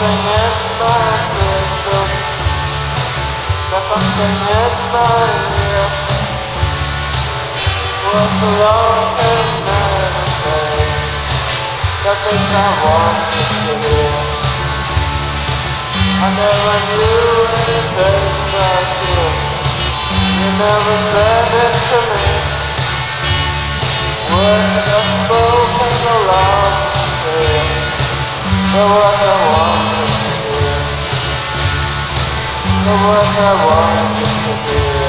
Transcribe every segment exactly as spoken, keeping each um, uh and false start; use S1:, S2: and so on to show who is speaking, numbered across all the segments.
S1: something in my system. There's something in my ear. What's wrong in anything? The things I wanted to hear. I never knew anything about you. You never said it to me. Words are spoken so loud and clear. The words I wanted to hear. The words I wanted to hear.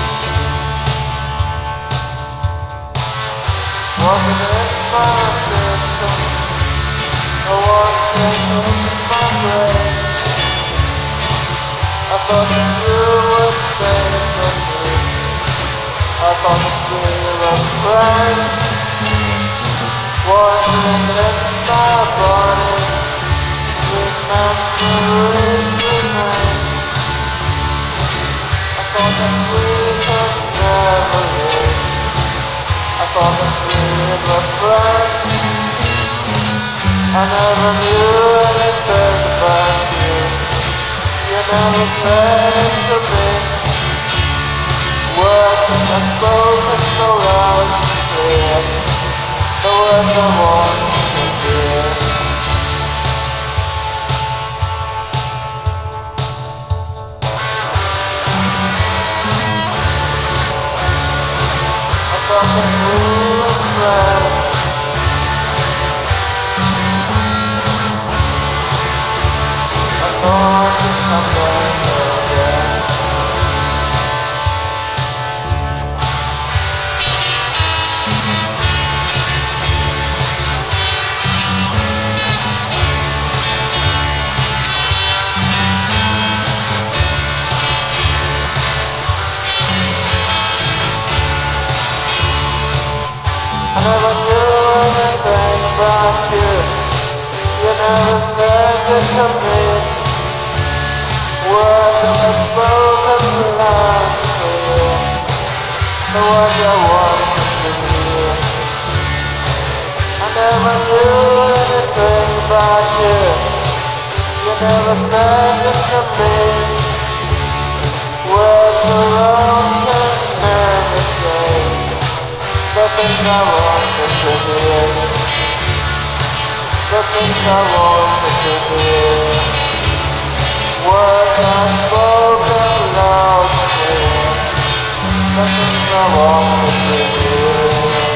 S1: Wasn't in my system. No one said in my brain. I thought that you would stay for me. I thought that we were friends. Wasn't in my body. Memories remain. I thought that we could never live. I thought that we were friends. I never knew anything about you. You never said it to me. Words are spoken so loud and clear. The words I want to hear. I thought that we were friends. I thought you'd come back again. I never knew anything about you. You never said it to me. Words are spoken loud and clear. The words I wanted to hear. I never knew anything about you. You never said it to me. Words are wrong and never say. The things I wanted to hear. The things I wanted to hear. Words unspoken loud and clear. The things I wanted to hear.